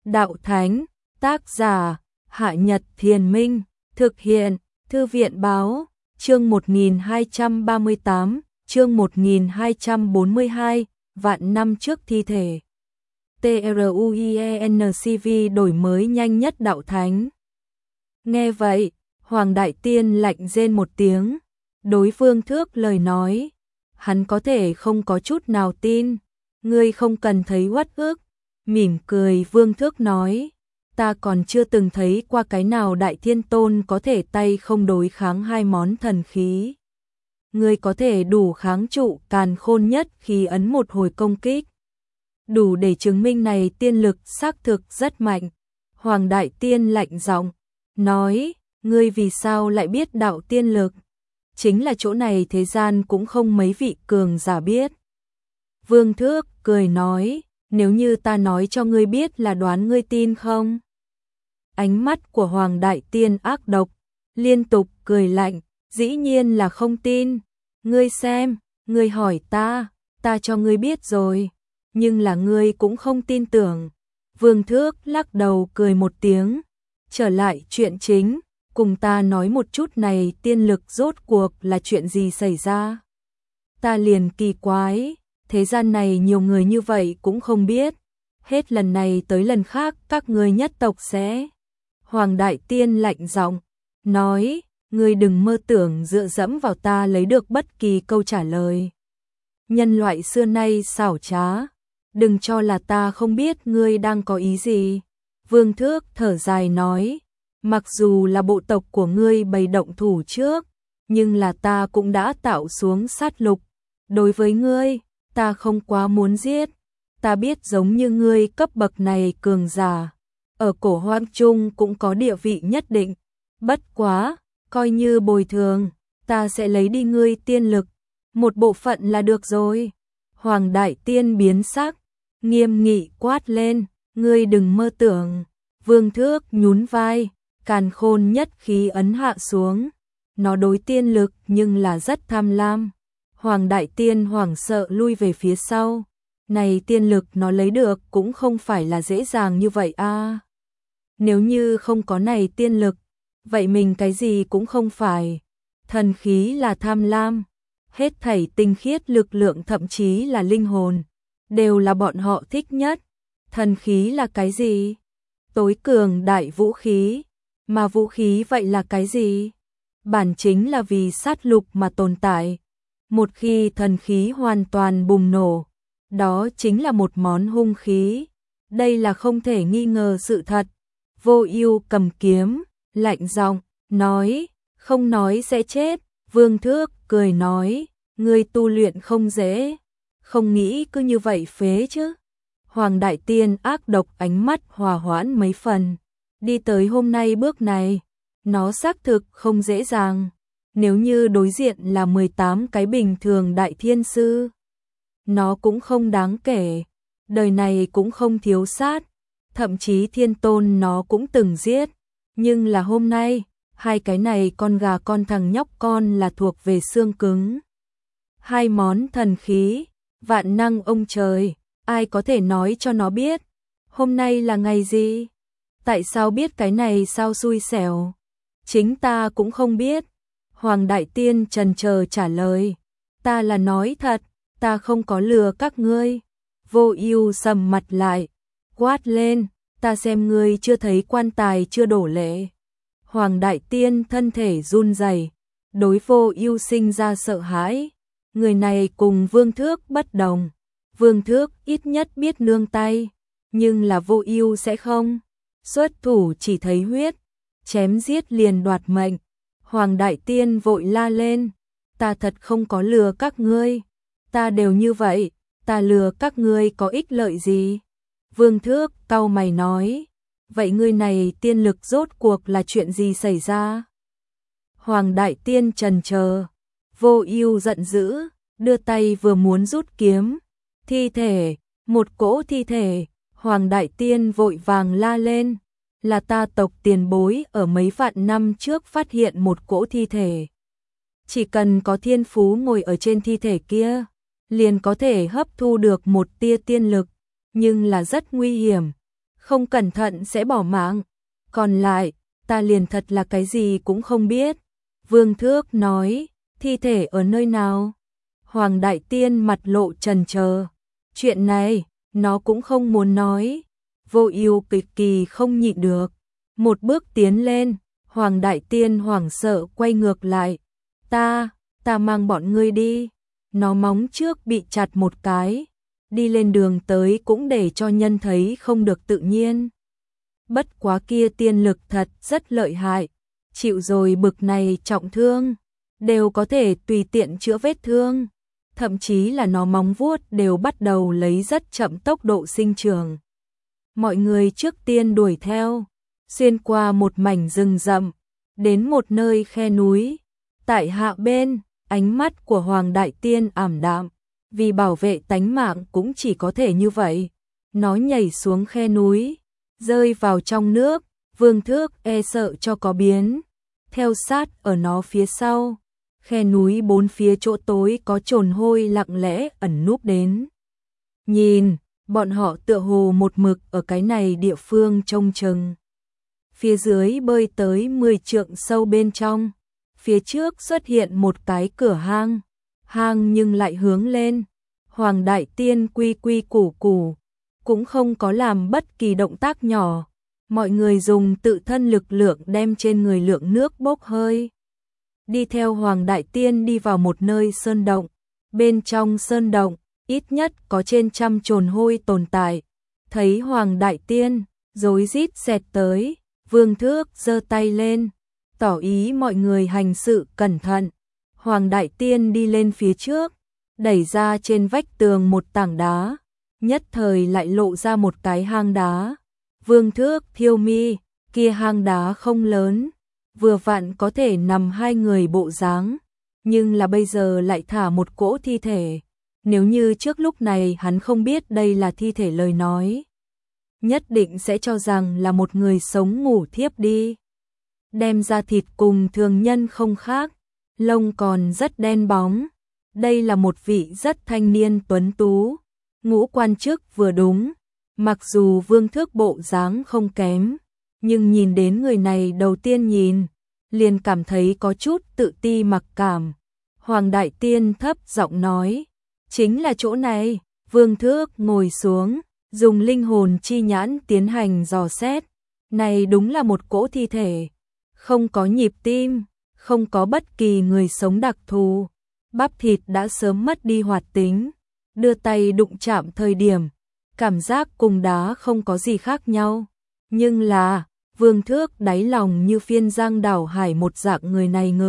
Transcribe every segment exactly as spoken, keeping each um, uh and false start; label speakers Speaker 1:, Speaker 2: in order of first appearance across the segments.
Speaker 1: Đạo Thánh, tác giả, Hạ Nhật Thiền Minh, thực hiện, Thư viện Báo, chương một nghìn hai trăm ba mươi tám, chương một nghìn hai trăm bốn mươi hai, vạn năm trước thi thể. TRUIENCV đổi mới nhanh nhất Đạo Thánh. Nghe vậy, Hoàng Đại Tiên lạnh rên một tiếng, đối Vương Thước lời nói, hắn có thể không có chút nào tin, ngươi không cần thấy uất ức, mỉm cười Vương Thước nói, ta còn chưa từng thấy qua cái nào Đại Thiên Tôn có thể tay không đối kháng hai món thần khí. Ngươi có thể đủ kháng trụ Càn Khôn Nhất Khí ấn một hồi công kích. Đủ để chứng minh này tiên lực xác thực rất mạnh. Hoàng Đại Tiên lạnh giọng nói, ngươi vì sao lại biết đạo tiên lực? Chính là chỗ này thế gian cũng không mấy vị cường giả biết. Vương Thước cười nói, nếu như ta nói cho ngươi biết là đoán ngươi tin không? Ánh mắt của Hoàng Đại Tiên ác độc, liên tục cười lạnh, dĩ nhiên là không tin. Ngươi xem, ngươi hỏi ta, ta cho ngươi biết rồi, nhưng là ngươi cũng không tin tưởng. Vương Thước lắc đầu cười một tiếng, trở lại chuyện chính, cùng ta nói một chút này tiên lực rốt cuộc là chuyện gì xảy ra. Ta liền kỳ quái, thế gian này nhiều người như vậy cũng không biết, hết lần này tới lần khác các ngươi nhất tộc sẽ. Hoàng Đại Tiên lạnh giọng nói, ngươi đừng mơ tưởng dựa dẫm vào ta lấy được bất kỳ câu trả lời. Nhân loại xưa nay xảo trá, đừng cho là ta không biết ngươi đang có ý gì. Vương Thước thở dài nói, mặc dù là bộ tộc của ngươi bày động thủ trước, nhưng là ta cũng đã tạo xuống sát lục. Đối với ngươi, ta không quá muốn giết. Ta biết giống như ngươi cấp bậc này cường giả, ở cổ hoang trung cũng có địa vị nhất định. Bất quá, coi như bồi thường, ta sẽ lấy đi ngươi tiên lực. Một bộ phận là được rồi. Hoàng Đại Tiên biến sắc, nghiêm nghị quát lên, ngươi đừng mơ tưởng. Vương Thước nhún vai, Càn Khôn Nhất Khí ấn hạ xuống. Nó đối tiên lực nhưng là rất tham lam. Hoàng Đại Tiên hoảng sợ lui về phía sau. Này tiên lực nó lấy được cũng không phải là dễ dàng như vậy a. À. Nếu như không có này tiên lực, vậy mình cái gì cũng không phải. Thần khí là tham lam, hết thảy tinh khiết lực lượng thậm chí là linh hồn, đều là bọn họ thích nhất. Thần khí là cái gì? Tối cường đại vũ khí. Mà vũ khí vậy là cái gì? Bản chính là vì sát lục mà tồn tại. Một khi thần khí hoàn toàn bùng nổ, đó chính là một món hung khí. Đây là không thể nghi ngờ sự thật. Vô Ưu cầm kiếm, lạnh giọng nói, không nói sẽ chết. Vương Thước cười nói, ngươi tu luyện không dễ, không nghĩ cứ như vậy phế chứ. Hoàng Đại Tiên ác độc ánh mắt hòa hoãn mấy phần, đi tới hôm nay bước này, nó xác thực không dễ dàng. Nếu như đối diện là mười tám cái bình thường đại thiên sư, nó cũng không đáng kể, đời này cũng không thiếu sát, thậm chí thiên tôn nó cũng từng giết, nhưng là hôm nay, hai cái này con gà con thằng nhóc con là thuộc về xương cứng. Hai món thần khí, vạn năng ông trời, ai có thể nói cho nó biết, hôm nay là ngày gì? Tại sao biết cái này sao xui xẻo? Chính ta cũng không biết. Hoàng Đại Tiên trần chờ trả lời, ta là nói thật, ta không có lừa các ngươi. Vô Ưu sầm mặt lại, quát lên, ta xem ngươi chưa thấy quan tài chưa đổ lệ. Hoàng Đại Tiên thân thể run rẩy, đối Vô Ưu sinh ra sợ hãi. Người này cùng Vương Thước bất đồng. Vương Thước ít nhất biết nương tay, nhưng là Vô Ưu sẽ không. Xuất thủ chỉ thấy huyết, chém giết liền đoạt mệnh. Hoàng Đại Tiên vội la lên, ta thật không có lừa các ngươi, ta đều như vậy, ta lừa các ngươi có ích lợi gì? Vương Thước cau mày nói, vậy ngươi này tiên lực rốt cuộc là chuyện gì xảy ra? Hoàng Đại Tiên trần chờ, Vô Ưu giận dữ, đưa tay vừa muốn rút kiếm, thi thể, một cỗ thi thể. Hoàng Đại Tiên vội vàng la lên, là ta tộc tiền bối ở mấy vạn năm trước phát hiện một cỗ thi thể. Chỉ cần có thiên phú ngồi ở trên thi thể kia, liền có thể hấp thu được một tia tiên lực, nhưng là rất nguy hiểm, không cẩn thận sẽ bỏ mạng. Còn lại, ta liền thật là cái gì cũng không biết. Vương Thước nói, thi thể ở nơi nào? Hoàng Đại Tiên mặt lộ trần chờ. Chuyện này, nó cũng không muốn nói. Vô Ưu cực kỳ không nhịn được. Một bước tiến lên, Hoàng Đại Tiên hoảng sợ quay ngược lại. Ta, ta mang bọn ngươi đi. Nó móng trước bị chặt một cái. Đi lên đường tới cũng để cho nhân thấy không được tự nhiên. Bất quá kia tiên lực thật rất lợi hại. Chịu rồi bực này trọng thương, đều có thể tùy tiện chữa vết thương. Thậm chí là nó móng vuốt đều bắt đầu lấy rất chậm tốc độ sinh trưởng. Mọi người trước tiên đuổi theo, xuyên qua một mảnh rừng rậm, đến một nơi khe núi. Tại hạ bên, ánh mắt của Hoàng Đại Tiên ảm đạm, vì bảo vệ tánh mạng cũng chỉ có thể như vậy. Nó nhảy xuống khe núi, rơi vào trong nước, Vương Thước e sợ cho có biến, theo sát ở nó phía sau. Khe núi bốn phía chỗ tối có trồn hôi lặng lẽ ẩn núp đến. Nhìn, bọn họ tựa hồ một mực ở cái này địa phương trông chừng. Phía dưới bơi tới mười trượng sâu bên trong, phía trước xuất hiện một cái cửa hang, hang nhưng lại hướng lên. Hoàng Đại Tiên quy quy củ củ, cũng không có làm bất kỳ động tác nhỏ. Mọi người dùng tự thân lực lượng đem trên người lượng nước bốc hơi. Đi theo Hoàng Đại Tiên đi vào một nơi sơn động. Bên trong sơn động, ít nhất có trên trăm trồn hôi tồn tại. Thấy Hoàng Đại Tiên, rối rít xẹt tới, Vương Thước giơ tay lên, tỏ ý mọi người hành sự cẩn thận. Hoàng Đại Tiên đi lên phía trước, đẩy ra trên vách tường một tảng đá, nhất thời lại lộ ra một cái hang đá. Vương Thước thiêu mi, kia hang đá không lớn, vừa vặn có thể nằm hai người bộ dáng, nhưng là bây giờ lại thả một cỗ thi thể. Nếu như trước lúc này hắn không biết đây là thi thể lời nói, nhất định sẽ cho rằng là một người sống ngủ thiếp đi. Đem ra thịt cùng thường nhân không khác, lông còn rất đen bóng. Đây là một vị rất thanh niên tuấn tú, ngũ quan chức vừa đúng. Mặc dù Vương Thước bộ dáng không kém, nhưng nhìn đến người này đầu tiên nhìn, liền cảm thấy có chút tự ti mặc cảm. Hoàng Đại Tiên thấp giọng nói, chính là chỗ này. Vương Thước ngồi xuống, dùng linh hồn chi nhãn tiến hành dò xét. Này đúng là một cỗ thi thể, không có nhịp tim, không có bất kỳ người sống đặc thù. Bắp thịt đã sớm mất đi hoạt tính, đưa tay đụng chạm thời điểm, cảm giác cùng đá không có gì khác nhau. Nhưng là, Vương Thước đáy lòng như phiên giang đảo hải một dạng người này ngực.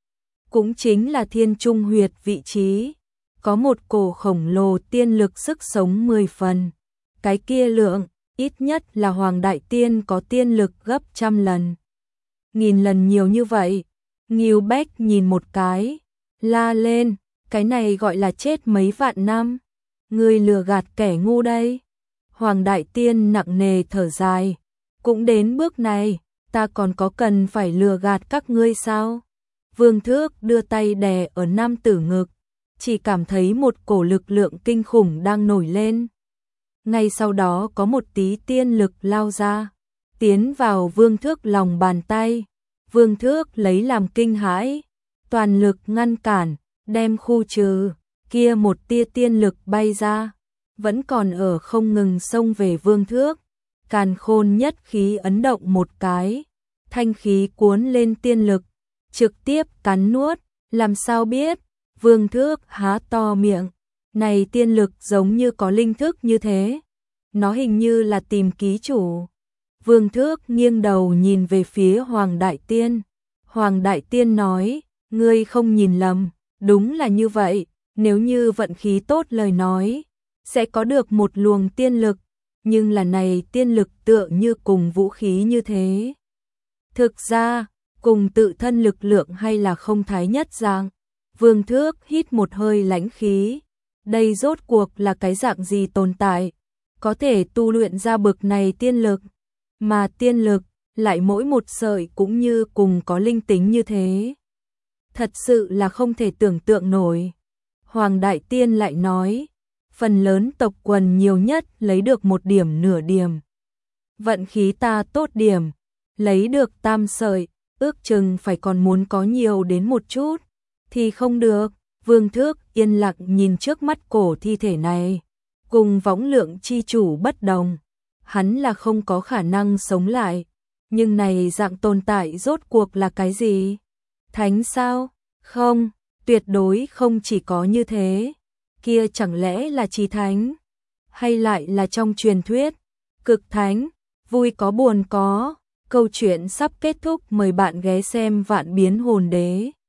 Speaker 1: Cũng chính là thiên trung huyệt vị trí, có một cổ khổng lồ tiên lực sức sống mười phần. Cái kia lượng, ít nhất là Hoàng Đại Tiên có tiên lực gấp trăm lần. Nghìn lần nhiều như vậy, Ngưu Bách nhìn một cái, la lên, cái này gọi là chết mấy vạn năm. Ngươi lừa gạt kẻ ngu đây. Hoàng Đại Tiên nặng nề thở dài, cũng đến bước này, ta còn có cần phải lừa gạt các ngươi sao? Vương Thước đưa tay đè ở nam tử ngực, chỉ cảm thấy một cổ lực lượng kinh khủng đang nổi lên. Ngay sau đó có một tí tiên lực lao ra, tiến vào Vương Thước lòng bàn tay. Vương Thước lấy làm kinh hãi, toàn lực ngăn cản, đem khu trừ. Kia một tia tiên lực bay ra, vẫn còn ở không ngừng xông về Vương Thước. Càn Khôn nhất khí ấn động một cái, thanh khí cuốn lên tiên lực, trực tiếp cắn nuốt. Làm sao biết? Vương Thước há to miệng, này tiên lực giống như có linh thức như thế, nó hình như là tìm ký chủ. Vương Thước nghiêng đầu nhìn về phía Hoàng Đại Tiên. Hoàng Đại Tiên nói, ngươi không nhìn lầm, đúng là như vậy. Nếu như vận khí tốt lời nói, sẽ có được một luồng tiên lực, nhưng là này tiên lực tựa như cùng vũ khí như thế. Thực ra, cùng tự thân lực lượng hay là không thái nhất dạng. Vương Thước hít một hơi lãnh khí, đây rốt cuộc là cái dạng gì tồn tại, có thể tu luyện ra bực này tiên lực, mà tiên lực lại mỗi một sợi cũng như cùng có linh tính như thế. Thật sự là không thể tưởng tượng nổi. Hoàng Đại Tiên lại nói, phần lớn tộc quần nhiều nhất lấy được một điểm nửa điểm. vận khí ta tốt điểm, lấy được tam sợi, ước chừng phải còn muốn có nhiều đến một chút, thì không được. Vương Thước yên lặng nhìn trước mắt cổ thi thể này, cùng võng lượng chi chủ bất đồng, hắn là không có khả năng sống lại, nhưng này dạng tồn tại rốt cuộc là cái gì? Thánh sao? Không, tuyệt đối không chỉ có như thế, kia chẳng lẽ là chí thánh? Hay lại là trong truyền thuyết, cực thánh, vui có buồn có, câu chuyện sắp kết thúc, mời bạn ghé xem Vạn Biến Hồn Đế.